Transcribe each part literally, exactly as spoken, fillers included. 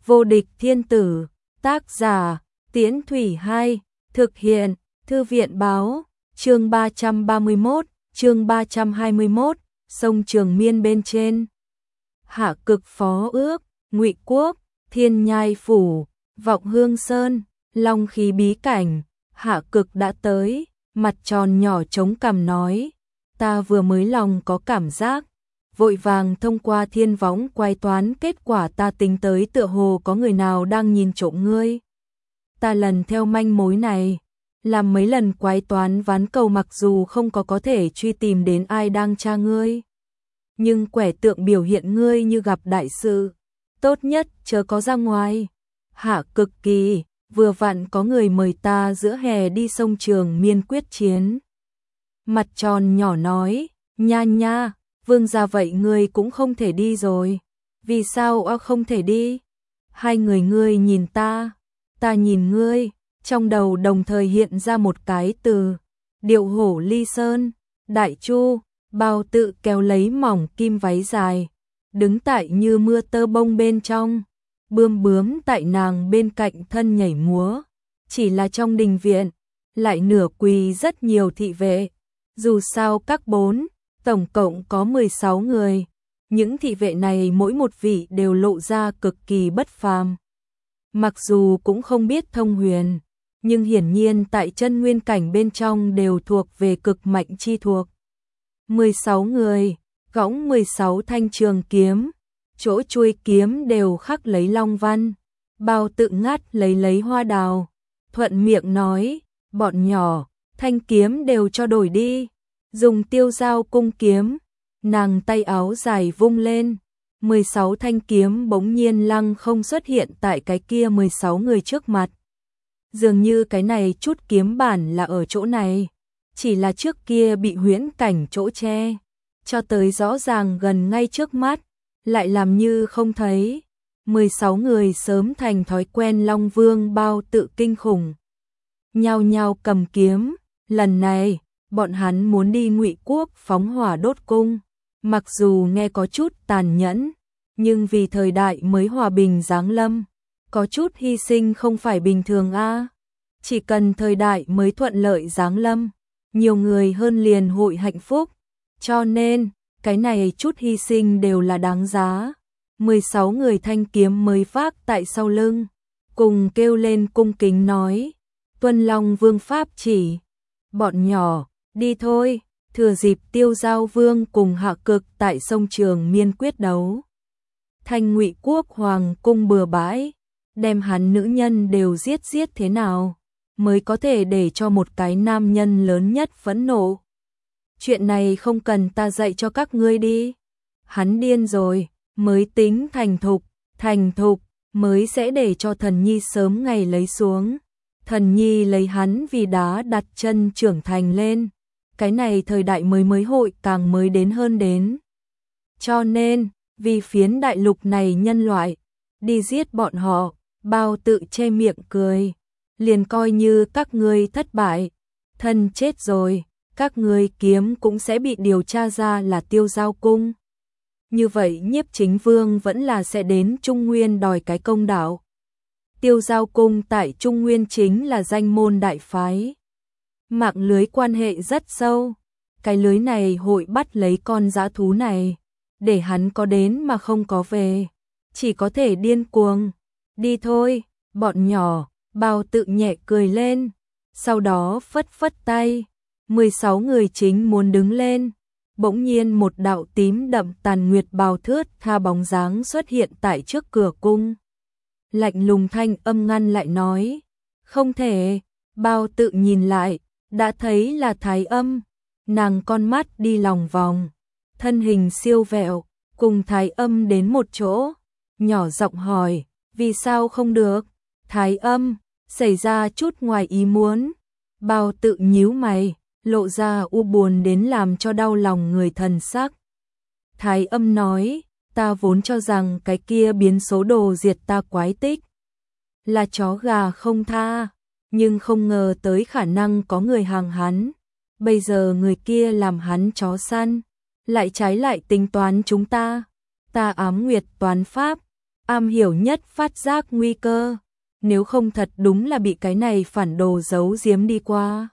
Vô địch thiên tử, tác giả, Tiễn Thủy Hai, thực hiện, Thư viện báo, chương ba trăm ba mươi mốt, chương ba trăm hai mươi mốt, sông Trường Miên bên trên. Hạ Cực phó ước, Ngụy Quốc, Thiên Nhai phủ, Vọng Hương Sơn, Long Khí bí cảnh, Hạ Cực đã tới, mặt tròn nhỏ chống cằm nói, ta vừa mới lòng có cảm giác, vội vàng thông qua thiên võng quay toán kết quả ta tính tới tựa hồ có người nào đang nhìn trộm ngươi. Ta lần theo manh mối này, làm mấy lần quái toán ván cầu mặc dù không có có thể truy tìm đến ai đang tra ngươi. Nhưng quẻ tượng biểu hiện ngươi như gặp đại sự, tốt nhất chớ có ra ngoài. Hạ Cực kỳ, vừa vặn có người mời ta giữa hè đi sông Trường Miên quyết chiến. Mặt tròn nhỏ nói, nha nha, vương gia vậy ngươi cũng không thể đi rồi. Vì sao a không thể đi? Hai người ngươi nhìn ta, ta nhìn ngươi, trong đầu đồng thời hiện ra một cái từ, điệu hổ ly sơn, đại chu, bao tự kéo lấy mỏng kim váy dài, đứng tại như mưa tơ bông bên trong, bươm bướm tại nàng bên cạnh thân nhảy múa, chỉ là trong đình viện, lại nửa quỳ rất nhiều thị vệ, dù sao các bốn, tổng cộng có mười sáu người, những thị vệ này mỗi một vị đều lộ ra cực kỳ bất phàm. Mặc dù cũng không biết thông huyền, nhưng hiển nhiên tại chân nguyên cảnh bên trong đều thuộc về cực mạnh chi thuộc. mười sáu người, gõng mười sáu thanh trường kiếm, chỗ chuôi kiếm đều khắc lấy long văn, bao tự ngắt lấy lấy hoa đào, thuận miệng nói, bọn nhỏ, thanh kiếm đều cho đổi đi, dùng tiêu dao cung kiếm, nàng tay áo dài vung lên, mười sáu thanh kiếm bỗng nhiên lăng không xuất hiện tại cái kia mười sáu người trước mặt. Dường như cái này chút kiếm bản là ở chỗ này, chỉ là trước kia bị huyễn cảnh chỗ che, cho tới rõ ràng gần ngay trước mắt, lại làm như không thấy. mười sáu người sớm thành thói quen Long Vương bao tự kinh khủng. Nhao nhao cầm kiếm, lần này, bọn hắn muốn đi Ngụy Quốc phóng hỏa đốt cung. Mặc dù nghe có chút tàn nhẫn, nhưng vì thời đại mới hòa bình giáng lâm, có chút hy sinh không phải bình thường a. Chỉ cần thời đại mới thuận lợi giáng lâm, nhiều người hơn liền hội hạnh phúc, cho nên, cái này chút hy sinh đều là đáng giá. mười sáu người thanh kiếm mới vác tại sau lưng, cùng kêu lên cung kính nói, tuân Long Vương pháp chỉ, bọn nhỏ, đi thôi. Thừa dịp Tiêu Giao Vương cùng Hạ Cực tại sông Trường Miên quyết đấu, Thanh Ngụy Quốc hoàng cung bừa bãi, đem hắn nữ nhân đều giết giết thế nào, mới có thể để cho một cái nam nhân lớn nhất phẫn nộ. Chuyện này không cần ta dạy cho các ngươi đi. Hắn điên rồi, mới tính thành thục, thành thục, mới sẽ để cho thần nhi sớm ngày lấy xuống. Thần nhi lấy hắn vì đá đặt chân trưởng thành lên. Cái này thời đại mới mới hội càng mới đến hơn đến. Cho nên, vì phiến đại lục này nhân loại, đi giết bọn họ, bao tự che miệng cười. Liền coi như các ngươi thất bại, thân chết rồi, các ngươi kiếm cũng sẽ bị điều tra ra là Tiêu Giao cung. Như vậy Nhiếp Chính Vương vẫn là sẽ đến Trung Nguyên đòi cái công đạo. Tiêu Giao cung tại Trung Nguyên chính là danh môn đại phái. Mạng lưới quan hệ rất sâu, cái lưới này hội bắt lấy con dã thú này, để hắn có đến mà không có về, chỉ có thể điên cuồng. Đi thôi, bọn nhỏ, bao tự nhẹ cười lên, sau đó phất phất tay, mười sáu người chính muốn đứng lên, bỗng nhiên một đạo tím đậm tàn nguyệt bào thướt tha bóng dáng xuất hiện tại trước cửa cung. Lạnh lùng thanh âm ngăn lại nói, không thể. Bao tự nhìn lại, đã thấy là Thái Âm, nàng con mắt đi lòng vòng, thân hình siêu vẹo, cùng Thái Âm đến một chỗ, nhỏ giọng hỏi, vì sao không được? Thái Âm, xảy ra chút ngoài ý muốn. Bao tự nhíu mày, lộ ra u buồn đến làm cho đau lòng người thần sắc. Thái Âm nói, ta vốn cho rằng cái kia biến số đồ diệt ta quái tích là chó gà không tha, nhưng không ngờ tới khả năng có người hàng hắn. Bây giờ người kia làm hắn chó săn, lại trái lại tính toán chúng ta. Ta ám nguyệt toán pháp, am hiểu nhất phát giác nguy cơ, nếu không thật đúng là bị cái này phản đồ giấu giếm đi qua.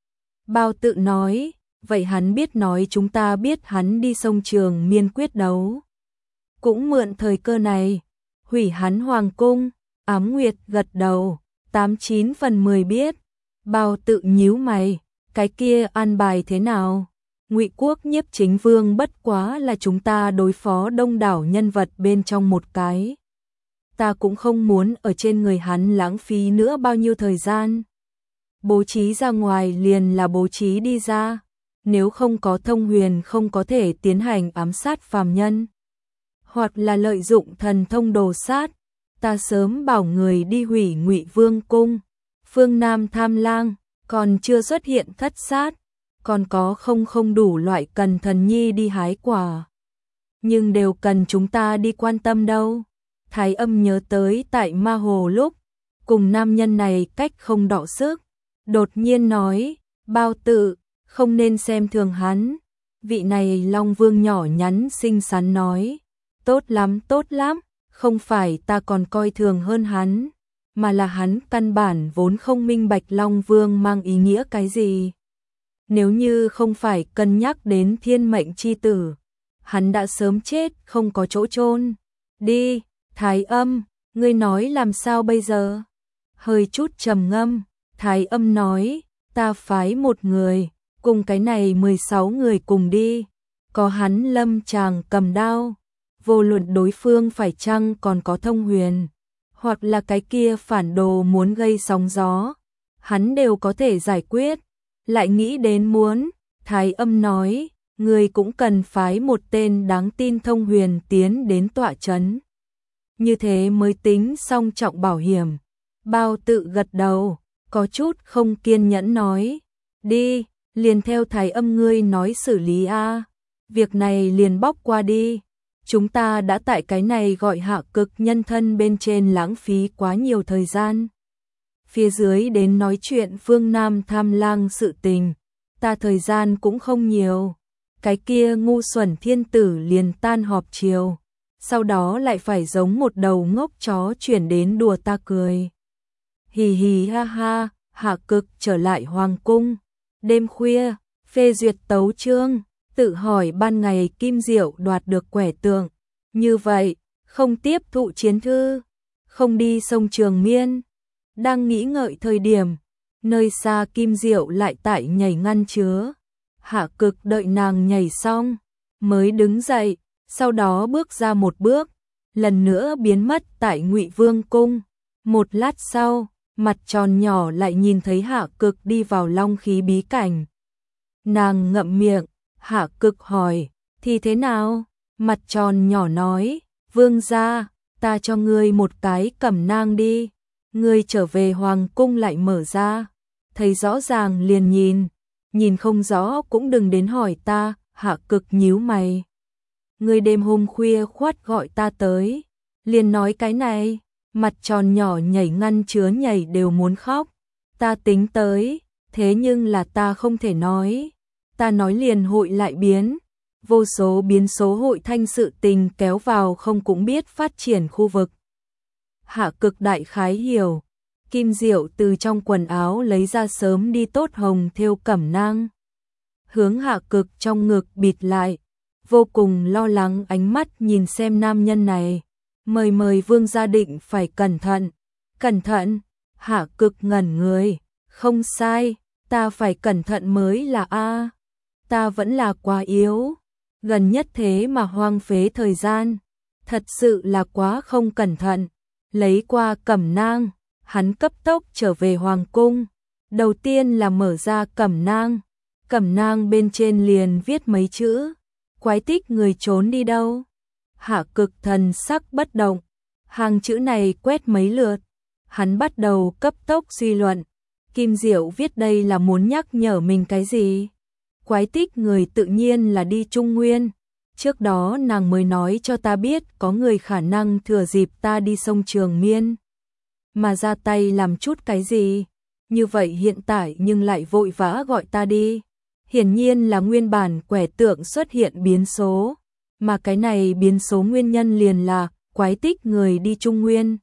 Bao Tự nói, vậy hắn biết nói chúng ta biết hắn đi sông Trường Miên quyết đấu. Cũng mượn thời cơ này, hủy hắn hoàng cung. Ám Nguyệt gật đầu, tám chín phần mười biết. Bao Tự nhíu mày, cái kia an bài thế nào? Ngụy Quốc Nhiếp Chính Vương bất quá là chúng ta đối phó đông đảo nhân vật bên trong một cái. Ta cũng không muốn ở trên người hắn lãng phí nữa bao nhiêu thời gian. Bố trí ra ngoài liền là bố trí đi ra, nếu không có thông huyền không có thể tiến hành ám sát phàm nhân, hoặc là lợi dụng thần thông đồ sát. Ta sớm bảo người đi hủy Ngụy Vương cung, phương Nam Tham Lang còn chưa xuất hiện thất sát, còn có không không đủ loại cần thần nhi đi hái quả, nhưng đều cần chúng ta đi quan tâm đâu. Thái Âm nhớ tới tại Ma Hồ lúc cùng nam nhân này cách không đọ sức, đột nhiên nói, Bao Tự, không nên xem thường hắn. Vị này Long Vương nhỏ nhắn xinh xắn nói, tốt lắm tốt lắm, không phải ta còn coi thường hơn hắn, mà là hắn căn bản vốn không minh bạch Long Vương mang ý nghĩa cái gì. Nếu như không phải cân nhắc đến thiên mệnh chi tử, hắn đã sớm chết không có chỗ chôn. Đi, Thái Âm, ngươi nói làm sao bây giờ? Hơi chút trầm ngâm, Thái Âm nói, ta phái một người, cùng cái này mười sáu người cùng đi, có hắn lâm chàng cầm đao, vô luận đối phương phải chăng còn có thông huyền, hoặc là cái kia phản đồ muốn gây sóng gió, hắn đều có thể giải quyết. Lại nghĩ đến muốn, Thái Âm nói, người cũng cần phái một tên đáng tin thông huyền tiến đến tọa trấn, như thế mới tính song trọng bảo hiểm. Bao Tự gật đầu, có chút không kiên nhẫn nói, đi, liền theo Thái Âm ngươi nói xử lý a, việc này liền bóc qua đi. Chúng ta đã tại cái này gọi hạ cực nhân thân bên trên lãng phí quá nhiều thời gian. Phía dưới đến nói chuyện phương Nam Tham Lang sự tình, ta thời gian cũng không nhiều. Cái kia ngu xuẩn thiên tử liền tan họp chiều, sau đó lại phải giống một đầu ngốc chó chuyển đến đùa ta cười. Hì hì ha ha, hạ cực trở lại hoàng cung. Đêm khuya, phê duyệt tấu chương, tự hỏi ban ngày Kim Diệu đoạt được quẻ tượng. Như vậy, không tiếp thụ chiến thư, không đi sông Trường Miên. Đang nghĩ ngợi thời điểm, nơi xa Kim Diệu lại tại nhảy ngăn chứa. Hạ cực đợi nàng nhảy xong, mới đứng dậy, sau đó bước ra một bước, lần nữa biến mất tại Ngụy Vương cung. Một lát sau, mặt tròn nhỏ lại nhìn thấy Hạ cực đi vào long khí bí cảnh. Nàng ngậm miệng, Hạ cực hỏi, thì thế nào? Mặt tròn nhỏ nói, vương gia, ta cho ngươi một cái cẩm nang đi. Ngươi trở về hoàng cung lại mở ra, thấy rõ ràng liền nhìn, nhìn không rõ cũng đừng đến hỏi ta. Hạ cực nhíu mày, ngươi đêm hôm khuya khoắt gọi ta tới, liền nói cái này. Mặt tròn nhỏ nhảy ngăn chứa nhảy đều muốn khóc. Ta tính tới, thế nhưng là ta không thể nói. Ta nói liền hội lại biến, vô số biến số hội thanh sự tình kéo vào không cũng biết phát triển khu vực. Hạ cực đại khái hiểu, Kim Diệu từ trong quần áo lấy ra sớm đi tốt hồng thêu cẩm nang, hướng Hạ cực trong ngực bịt lại, vô cùng lo lắng ánh mắt nhìn xem nam nhân này. Mời mời vương gia định phải cẩn thận. Cẩn thận? Hạ cực ngẩn người, không sai, ta phải cẩn thận mới là a. Ta vẫn là quá yếu, gần nhất thế mà hoang phế thời gian, thật sự là quá không cẩn thận. Lấy qua cẩm nang, hắn cấp tốc trở về hoàng cung. Đầu tiên là mở ra cẩm nang, cẩm nang bên trên liền viết mấy chữ, quái tích người trốn đi đâu. Hạ cực thần sắc bất động, hàng chữ này quét mấy lượt, hắn bắt đầu cấp tốc suy luận, Kim Diệu viết đây là muốn nhắc nhở mình cái gì? Quái tích người tự nhiên là đi Trung Nguyên, trước đó nàng mới nói cho ta biết có người khả năng thừa dịp ta đi sông Trường Miên mà ra tay làm chút cái gì, như vậy hiện tại nhưng lại vội vã gọi ta đi, hiển nhiên là nguyên bản quẻ tượng xuất hiện biến số. Mà cái này biến số nguyên nhân liền là quái tích người đi Trung Nguyên.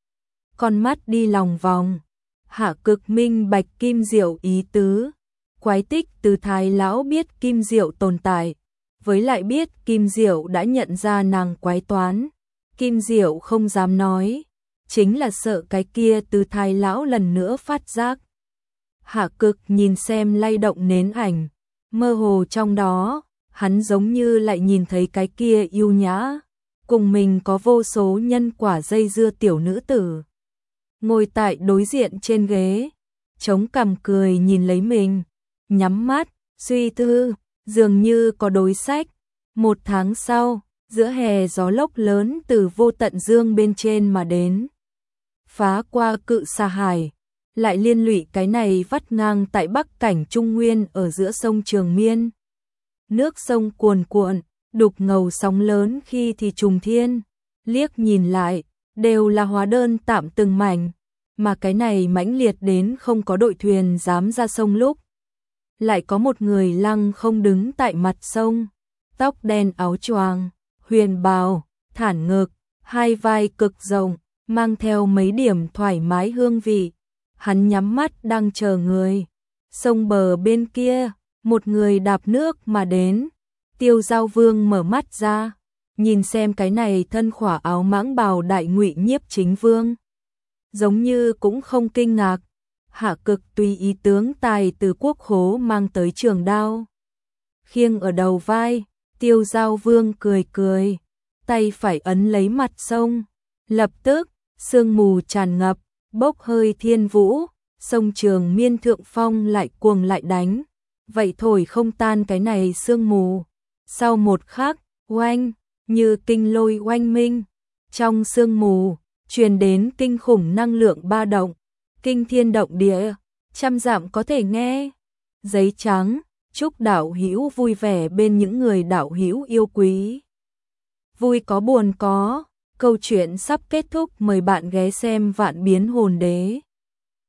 Con mắt đi lòng vòng, Hạ Cực minh bạch Kim Diệu ý tứ. Quái tích từ Thái lão biết Kim Diệu tồn tại, với lại biết Kim Diệu đã nhận ra nàng quái toán. Kim Diệu không dám nói, chính là sợ cái kia từ Thái lão lần nữa phát giác. Hạ Cực nhìn xem lay động nến ảnh, mơ hồ trong đó, hắn giống như lại nhìn thấy cái kia yêu nhã, cùng mình có vô số nhân quả dây dưa tiểu nữ tử. Ngồi tại đối diện trên ghế, chống cằm cười nhìn lấy mình, nhắm mắt, suy tư, dường như có đối sách. Một tháng sau, giữa hè gió lốc lớn từ vô tận dương bên trên mà đến, phá qua cự xa hải, lại liên lụy cái này vắt ngang tại bắc cảnh Trung Nguyên ở giữa sông Trường Miên. Nước sông cuồn cuộn, đục ngầu sóng lớn khi thì trùng thiên, liếc nhìn lại, đều là hóa đơn tạm từng mảnh, mà cái này mãnh liệt đến không có đội thuyền dám ra sông lúc. Lại có một người lăng không đứng tại mặt sông, tóc đen áo choàng, huyền bào, thản ngực, hai vai cực rộng, mang theo mấy điểm thoải mái hương vị. Hắn nhắm mắt đang chờ người. Sông bờ bên kia, một người đạp nước mà đến. Tiêu Giao Vương mở mắt ra, nhìn xem cái này thân khỏa áo mãng bào đại ngụy Nhiếp Chính Vương. Giống như cũng không kinh ngạc. Hạ Cực tùy ý tướng tài từ quốc khố mang tới trường đao, khiêng ở đầu vai. Tiêu Giao Vương cười cười, tay phải ấn lấy mặt sông, lập tức sương mù tràn ngập, bốc hơi thiên vũ, sông Trường Miên thượng phong lại cuồng lại đánh, vậy thổi không tan cái này sương mù. Sau một khắc, oanh, như kinh lôi oanh minh, trong sương mù truyền đến kinh khủng năng lượng ba động, kinh thiên động địa, trăm dặm có thể nghe. Giấy trắng, chúc đạo hữu vui vẻ bên những người đạo hữu yêu quý. Vui có buồn có, câu chuyện sắp kết thúc, mời bạn ghé xem Vạn Biến Hồn Đế.